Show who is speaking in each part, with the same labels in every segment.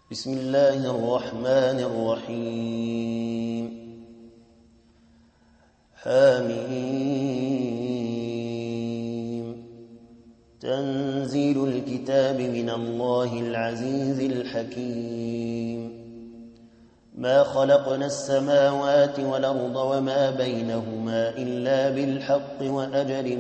Speaker 1: بسم الله الرحمن الرحيم حميم تنزيل الكتاب من الله العزيز الحكيم ما خلقنا السماوات والأرض وما بينهما إلا بالحق وأجل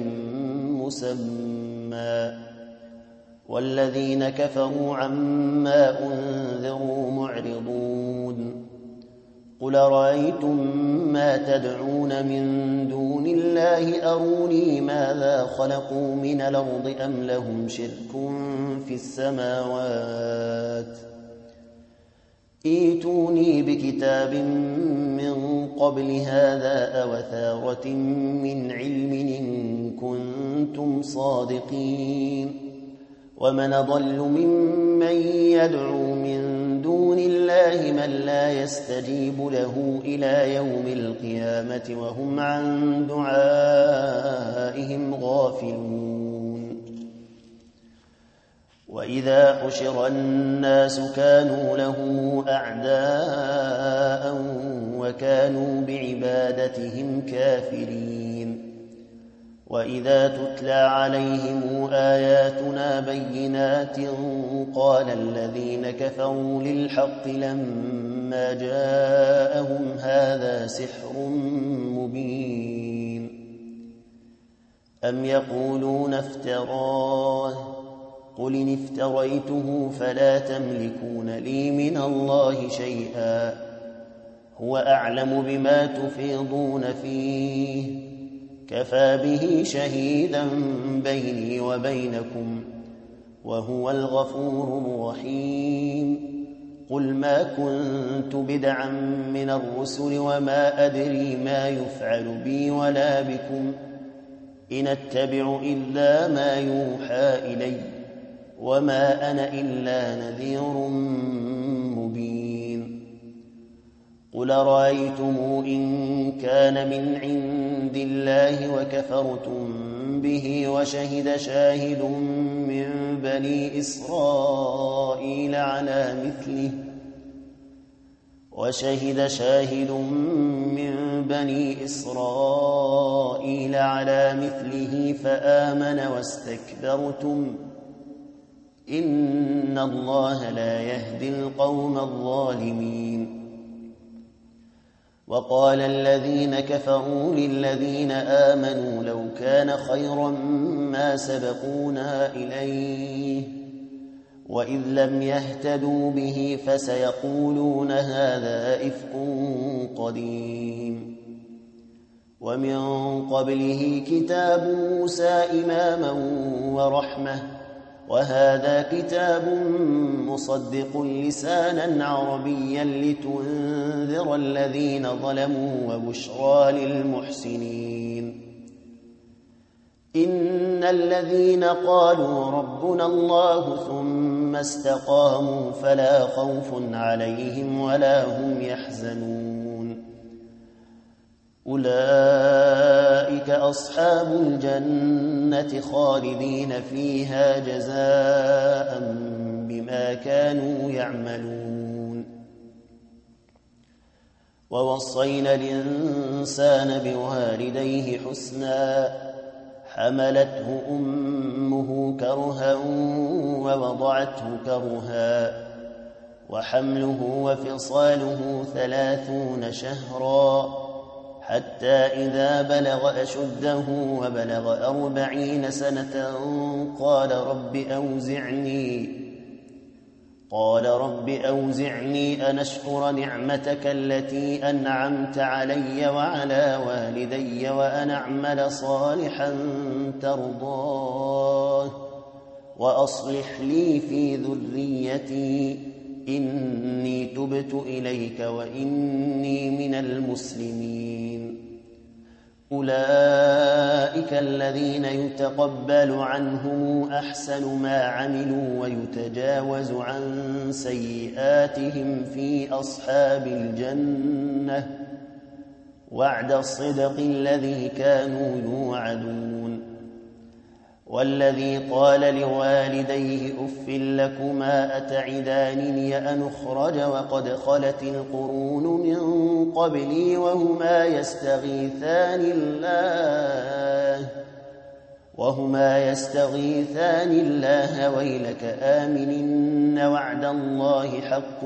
Speaker 1: مسمى والذين كفروا عما أنذروا معرضون قل رأيتم ما تدعون من دون الله أروني ماذا خلقوا من الأرض أم لهم شرك في السماوات ائتوني بكتاب من قبل هذا أو أثارة من علم إن كنتم صادقين ومن أضل ممن يدعو من دون الله من لا يستجيب له إلى يوم القيامة وهم عن دعائهم غافلون وإذا حشر الناس كانوا له أعداء وكانوا بعبادتهم كافرين وإذا تتلى عليهم آياتنا بينات قال الذين كفروا للحق لما جاءهم هذا سحر مبين أم يقولون افتراه قل إن افتريته فلا تملكون لي من الله شيئا هو أعلم بما تفيضون فيه كفى به شهيدا بيني وبينكم وهو الغفور الرحيم قل ما كنت بدعا من الرسل وما أدري ما يفعل بي ولا بكم إن أتبع إلا ما يوحى إلي وما أنا إلا نذير مبين قل رأيتم إن كان من عند الله وكفرتم به وشهد شاهد من بني إسرائيل على مثله فآمن واستكبرتم إن الله لا يهدي القوم الظالمين وقال الذين كفروا للذين آمنوا لو كان خيرا ما سبقونا إليه وإذ لم يهتدوا به فسيقولون هذا إفك قديم ومن قبله كتاب موسى إماما ورحمة وهذا كتاب مصدق لسانا عربيا لتنذر الذين ظلموا وبشرى للمحسنين إن الذين قالوا ربنا الله ثم استقاموا فلا خوف عليهم ولا هم يحزنون أولئك أصحاب الجنة خالدين فيها جزاء بما كانوا يعملون ووصينا الإنسان بوالديه حسنا حملته أمه كرها ووضعته كرها وحمله وفصاله 30 شهرا حتى إذا بلغ أشده وبلغ 40 سنة قال رب أوزعني أن أشكر نعمتك التي أنعمت علي وعلى والدي وأن أعمل صالحا ترضاه وأصلح لي في ذريتي إني تبت إليك وإني من المسلمين أولئك الذين يتقبل عنهم أحسن ما عملوا ويتجاوز عن سيئاتهم في أصحاب الجنة وعد الصدق الذي كانوا يوعدون والذي قال لوالديه أف لكما أتعدانني أن أخرج وقد خلت القرون من قبلي وهما يستغيثان الله ويلك آمن إن وعد الله حق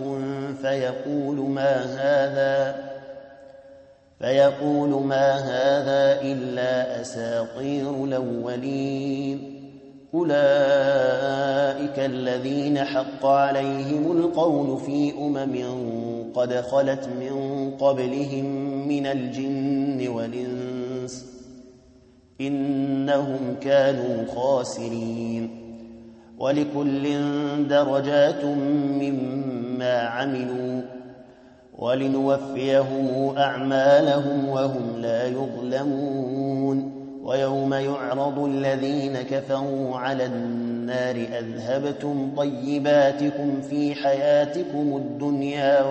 Speaker 1: فيقول ما هذا إلا أساطير الأولين أولئك الذين حق عليهم القول في قد خلت من قبلهم من الجن والإنس إنهم كانوا خاسرين ولكل درجات مما عملوا ولنوفيهم أعمالهم وهم لا يظلمون ويوم يعرض الذين كفروا على النار أذهبتم طيباتكم في حياتكم الدنيا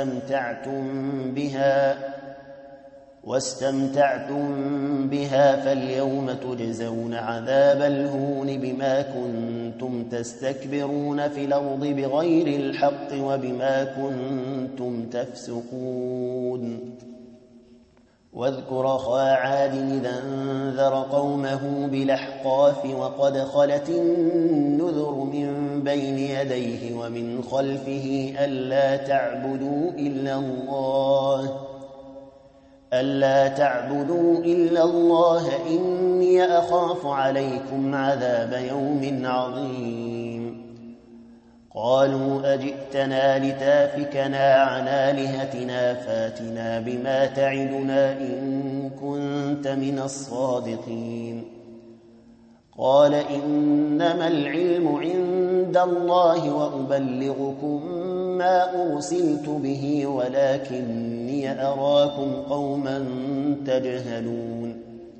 Speaker 1: واستمتعتم بها فاليوم تجزون عذاب الهون بما كنتم تستكبرون في الأرض بغير الحق وبما كنتم تفسقون واذكر أخا عاد إذا أنذر قومه بالأحقاف وقد خلت النذر من بين يديه ومن خلفه ألا تعبدوا إلا الله إني أخاف عليكم عذاب يوم عظيم قالوا أجئتنا لتافكنا عن آلهتنا فاتنا بما تعدنا إن كنت من الصادقين قال إنما العلم عند الله وأبلغكم ما أرسلت به ولكني أراكم قوما تجهلون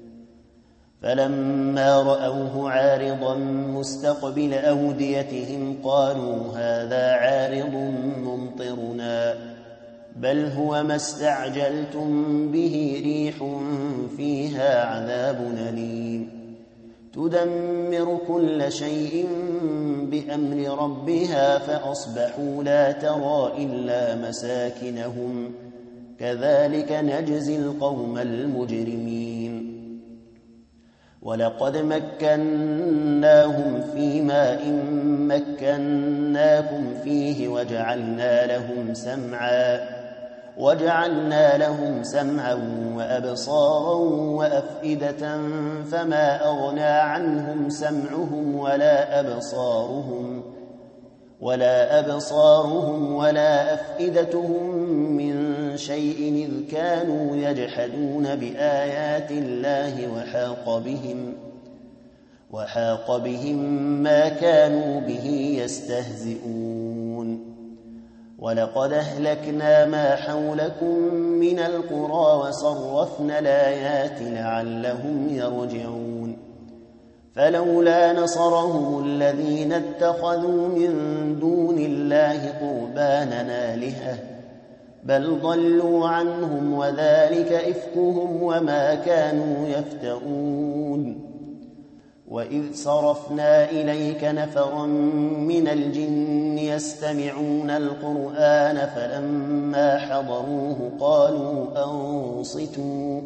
Speaker 1: فلما رأوه عارضا مستقبل أوديتهم قالوا هذا عارض ممطرنا بل هو ما استعجلتم به ريح فيها عذاب أليم تدمر كل شيء بأمر ربها فأصبحوا لا ترى إلا مساكنهم كذلك نجزي القوم المجرمين ولقد مكناهم في ماء مكناكم فيه وجعلنا لهم سمعا وأبصارا وأفئدة فما أغنى عنهم سمعهم ولا أبصارهم ولا أفئدتهم من شيء إذ كانوا يجحدون بآيات الله وحاق بهم ما كانوا به يستهزئون ولقد أهلكنا ما حولكم من القرى وصرفنا الآيات لعلهم يرجعون فلولا نصرهم الذين اتخذوا من دون الله قربانا آلهة بل ضلوا عنهم وذلك إفكهم وما كانوا يفترون وإذ صرفنا إليك نفرا من الجن يستمعون القرآن فلما حضروه قالوا أنصتوا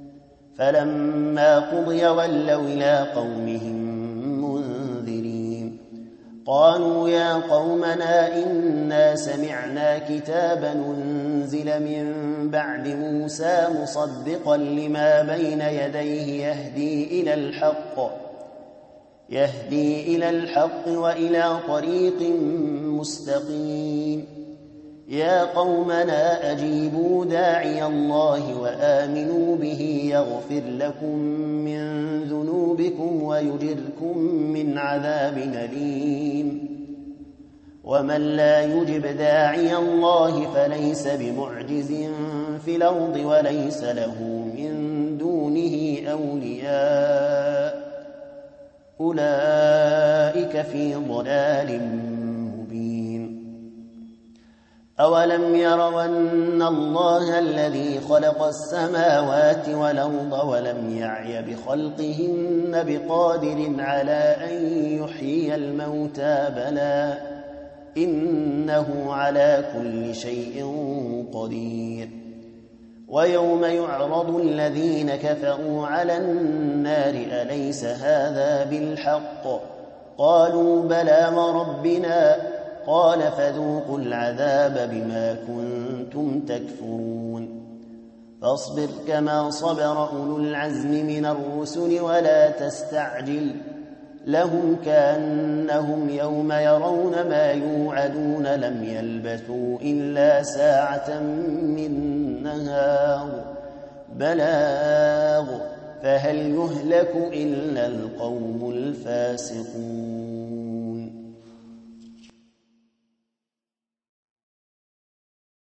Speaker 1: فلما قضي ولوا إلى قومهم منذرين قالوا يا قومنا إنا سمعنا كتابا أنزل من بعد موسى مصدقا لما بين يديه يهدي إلى الحق وإلى طريق مستقيم يا قومنا أجيبوا داعي الله وآمنوا به يغفر لكم من ذنوبكم ويجركم من عذاب أليم ومن لا يجب داعي الله فليس بمعجز في الأرض وليس له من دونه أولياء أولئك في ضلال مبين أولم يروا أن الله الذي خلق السماوات والأرض ولم يعي بخلقهن بقادر على أن يحيي الموتى بلى إنه على كل شيء قدير ويوم يعرض الذين كفروا على النار أليس هذا بالحق قالوا بلى وربنا قال فذوقوا العذاب بما كنتم تكفرون فاصبر كما صبر أولو العزم من الرسل ولا تستعجل لهم كأنهم يوم يرون ما يوعدون لم يلبثوا إلا ساعة من نهار بلاغ فهل يهلك إلا القوم الفاسقون